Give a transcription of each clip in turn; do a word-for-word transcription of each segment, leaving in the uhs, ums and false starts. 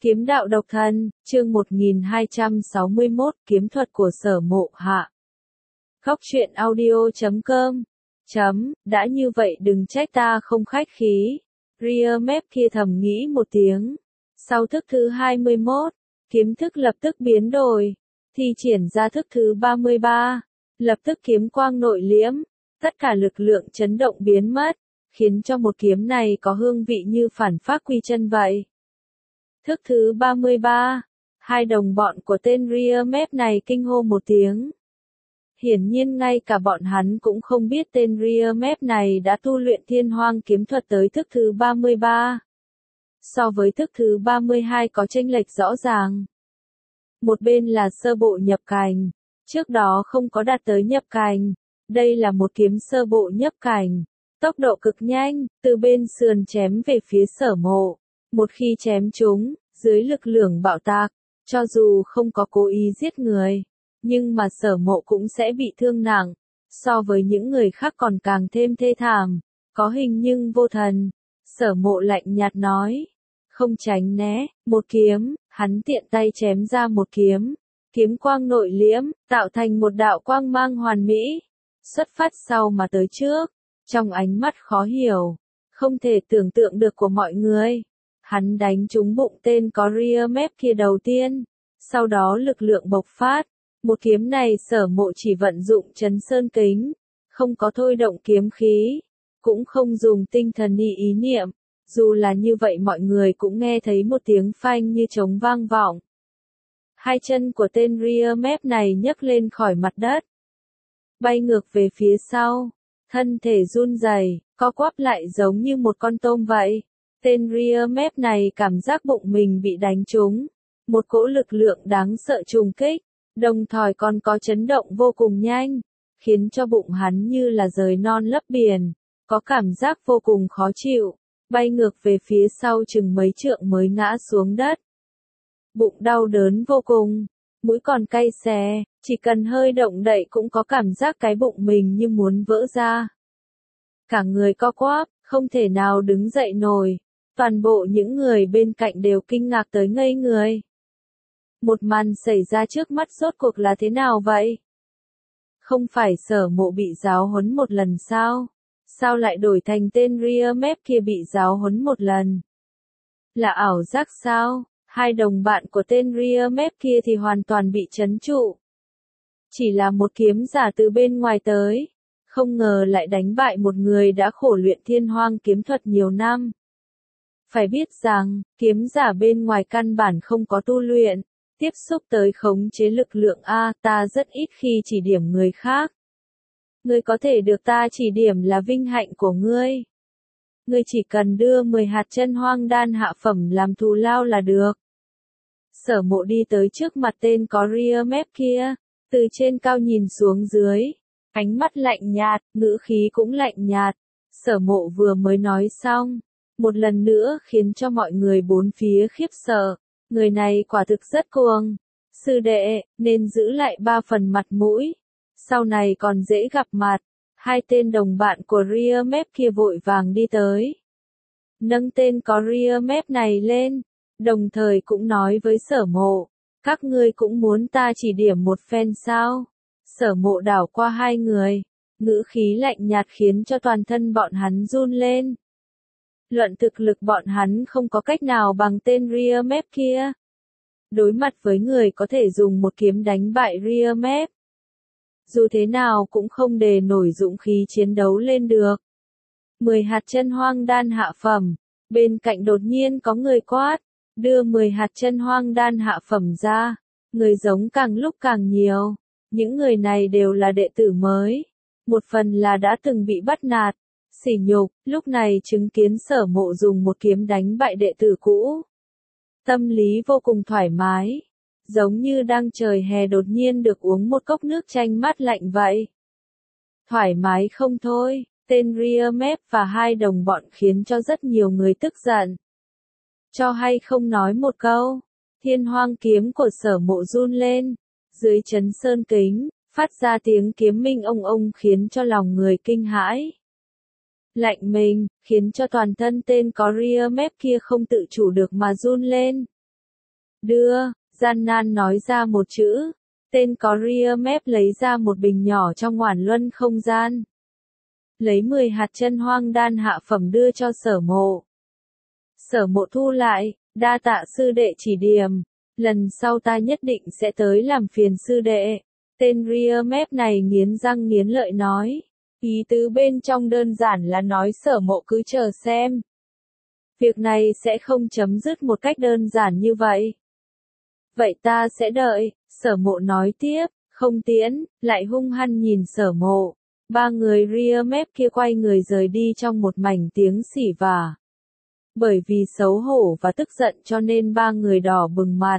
Kiếm đạo độc thân, chương một nghìn hai trăm sáu mươi mốt, kiếm thuật của Sở Mộ hạ. Góc truyện audio chấm com. Chấm, đã như vậy đừng trách ta không khách khí. Ria mép kia thầm nghĩ một tiếng. Sau thức thứ hai mươi mốt, kiếm thức lập tức biến đổi. Thi triển ra thức thứ ba mươi ba. Lập tức kiếm quang nội liễm. Tất cả lực lượng chấn động biến mất. Khiến cho một kiếm này có hương vị như phản phác quy chân vậy. Thức thứ ba mươi ba, hai đồng bọn của tên Ria mép này kinh hô một tiếng. Hiển nhiên ngay cả bọn hắn cũng không biết tên Ria mép này đã tu luyện thiên hoang kiếm thuật tới thức thứ ba mươi ba. So với thức thứ ba mươi hai có chênh lệch rõ ràng. Một bên là sơ bộ nhập cảnh, trước đó không có đạt tới nhập cảnh, đây là một kiếm sơ bộ nhập cảnh, tốc độ cực nhanh, từ bên sườn chém về phía Sở Mộ. Một khi chém chúng, dưới lực lượng bạo tạc, cho dù không có cố ý giết người, nhưng mà Sở Mộ cũng sẽ bị thương nặng, so với những người khác còn càng thêm thê thảm, có hình nhưng vô thần. Sở Mộ lạnh nhạt nói, không tránh né, một kiếm, hắn tiện tay chém ra một kiếm, kiếm quang nội liễm, tạo thành một đạo quang mang hoàn mỹ, xuất phát sau mà tới trước, trong ánh mắt khó hiểu, không thể tưởng tượng được của mọi người. Hắn đánh trúng bụng tên có Ria mép kia đầu tiên, sau đó lực lượng bộc phát, một kiếm này Sở Mộ chỉ vận dụng Chấn Sơn Kính, không có thôi động kiếm khí, cũng không dùng tinh thần ý ý niệm, dù là như vậy mọi người cũng nghe thấy một tiếng phanh như trống vang vọng. Hai chân của tên Ria mép này nhấc lên khỏi mặt đất, bay ngược về phía sau, thân thể run rẩy, co quắp lại giống như một con tôm vậy. Tên Ria mép này cảm giác bụng mình bị đánh trúng, một cỗ lực lượng đáng sợ trùng kích, đồng thời còn có chấn động vô cùng nhanh, khiến cho bụng hắn như là rời non lấp biển, có cảm giác vô cùng khó chịu, bay ngược về phía sau chừng mấy trượng mới ngã xuống đất. Bụng đau đớn vô cùng, mũi còn cay xè, chỉ cần hơi động đậy cũng có cảm giác cái bụng mình như muốn vỡ ra. Cả người co quắp, không thể nào đứng dậy nổi. Toàn bộ những người bên cạnh đều kinh ngạc tới ngây người. Một màn xảy ra trước mắt rốt cuộc là thế nào vậy? Không phải Sở Mộ bị giáo huấn một lần sao? Sao lại đổi thành tên Ria mép kia bị giáo huấn một lần? Là ảo giác sao? Hai đồng bạn của tên Ria mép kia thì hoàn toàn bị trấn trụ. Chỉ là một kiếm giả từ bên ngoài tới, không ngờ lại đánh bại một người đã khổ luyện thiên hoang kiếm thuật nhiều năm. Phải biết rằng, kiếm giả bên ngoài căn bản không có tu luyện, tiếp xúc tới khống chế lực lượng A, ta rất ít khi chỉ điểm người khác. Ngươi có thể được ta chỉ điểm là vinh hạnh của ngươi. Ngươi chỉ cần đưa mười hạt chân hoang đan hạ phẩm làm thù lao là được. Sở Mộ đi tới trước mặt tên có Ria mép kia, từ trên cao nhìn xuống dưới, ánh mắt lạnh nhạt, ngữ khí cũng lạnh nhạt. Sở Mộ vừa mới nói xong, một lần nữa khiến cho mọi người bốn phía khiếp sợ, người này quả thực rất cuồng. Sư đệ, nên giữ lại ba phần mặt mũi, sau này còn dễ gặp mặt. Hai tên đồng bạn của Ria mép kia vội vàng đi tới, nâng tên có Ria mép này lên, đồng thời cũng nói với Sở Mộ, các ngươi cũng muốn ta chỉ điểm một phen sao? Sở Mộ đảo qua hai người, ngữ khí lạnh nhạt khiến cho toàn thân bọn hắn run lên. Luận thực lực bọn hắn không có cách nào bằng tên Ria mép kia. Đối mặt với người có thể dùng một kiếm đánh bại Ria mép, dù thế nào cũng không đề nổi dũng khí chiến đấu lên được. Mười hạt chân hoang đan hạ phẩm, bên cạnh đột nhiên có người quát, đưa mười hạt chân hoang đan hạ phẩm ra. Người giống càng lúc càng nhiều, những người này đều là đệ tử mới, một phần là đã từng bị bắt nạt, sỉ nhục, lúc này chứng kiến Sở Mộ dùng một kiếm đánh bại đệ tử cũ. Tâm lý vô cùng thoải mái, giống như đang trời hè đột nhiên được uống một cốc nước chanh mát lạnh vậy. Thoải mái không thôi, tên Ria mép và hai đồng bọn khiến cho rất nhiều người tức giận. Cho hay không nói một câu, thiên hoang kiếm của Sở Mộ run lên, dưới Chấn Sơn Kính, phát ra tiếng kiếm minh ông ông khiến cho lòng người kinh hãi. Lạnh mình, khiến cho toàn thân tên có Ria mép kia không tự chủ được mà run lên. Đưa, gian nan nói ra một chữ. Tên có ria mép lấy ra một bình nhỏ trong ngoản luân không gian. Lấy mười hạt chân hoang đan hạ phẩm đưa cho Sở Mộ. Sở Mộ thu lại, đa tạ sư đệ chỉ điểm. Lần sau ta nhất định sẽ tới làm phiền sư đệ. Tên ria mép này nghiến răng nghiến lợi nói. Ý tứ bên trong đơn giản là nói Sở Mộ cứ chờ xem. Việc này sẽ không chấm dứt một cách đơn giản như vậy. Vậy ta sẽ đợi, Sở Mộ nói tiếp, không tiễn, lại hung hăng nhìn Sở Mộ. Ba người ria mép kia quay người rời đi trong một mảnh tiếng xỉ vả. Bởi vì xấu hổ và tức giận cho nên ba người đỏ bừng mặt.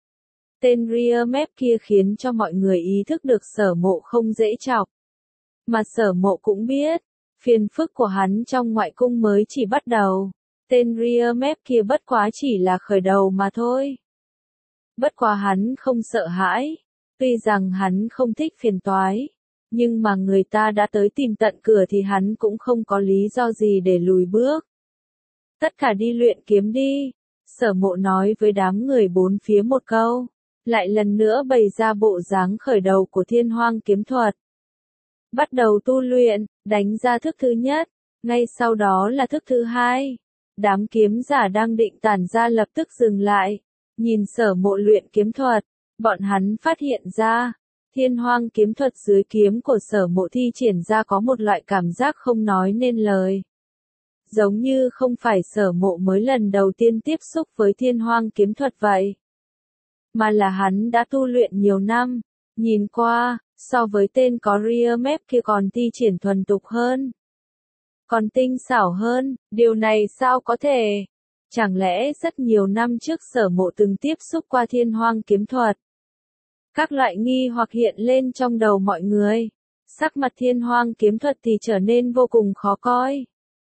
Tên ria mép kia khiến cho mọi người ý thức được Sở Mộ không dễ chọc. Mà Sở Mộ cũng biết, phiền phức của hắn trong ngoại cung mới chỉ bắt đầu. Tên ria mép kia bất quá chỉ là khởi đầu mà thôi. Bất quá hắn không sợ hãi. Tuy rằng hắn không thích phiền toái. Nhưng mà người ta đã tới tìm tận cửa thì hắn cũng không có lý do gì để lùi bước. Tất cả đi luyện kiếm đi. Sở Mộ nói với đám người bốn phía một câu. Lại lần nữa bày ra bộ dáng khởi đầu của Thiên Hoang kiếm thuật. Bắt đầu tu luyện, đánh ra thức thứ nhất. Ngay sau đó là thức thứ hai. Đám kiếm giả đang định tản ra lập tức dừng lại. Nhìn Sở Mộ luyện kiếm thuật. Bọn hắn phát hiện ra. Thiên Hoang kiếm thuật dưới kiếm của Sở Mộ thi triển ra có một loại cảm giác không nói nên lời. Giống như không phải Sở Mộ mới lần đầu tiên tiếp xúc với Thiên Hoang kiếm thuật vậy. Mà là hắn đã tu luyện nhiều năm. Nhìn qua, so với tên có ria mép kia còn thi triển thuần tục hơn. Còn tinh xảo hơn, điều này sao có thể? Chẳng lẽ rất nhiều năm trước Sở Mộ từng tiếp xúc qua Thiên Hoang kiếm thuật? Các loại nghi hoặc hiện lên trong đầu mọi người. Sắc mặt Thiên Hoang kiếm thuật thì trở nên vô cùng khó coi.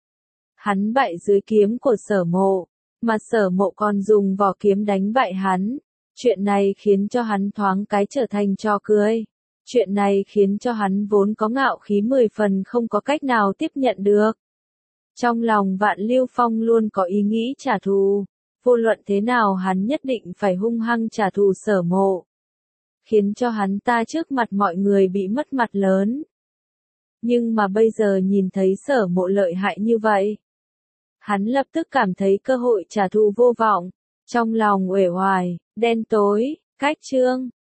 Hắn bại dưới kiếm của Sở Mộ, mà Sở Mộ còn dùng vỏ kiếm đánh bại hắn. Chuyện này khiến cho hắn thoáng cái trở thành trò cười. Chuyện này khiến cho hắn vốn có ngạo khí mười phần không có cách nào tiếp nhận được. Trong lòng Vạn Lưu Phong luôn có ý nghĩ trả thù. Vô luận thế nào hắn nhất định phải hung hăng trả thù Sở Mộ. Khiến cho hắn ta trước mặt mọi người bị mất mặt lớn. Nhưng mà bây giờ nhìn thấy Sở Mộ lợi hại như vậy. Hắn lập tức cảm thấy cơ hội trả thù vô vọng. Trong lòng uể oải, đen tối, cách chương.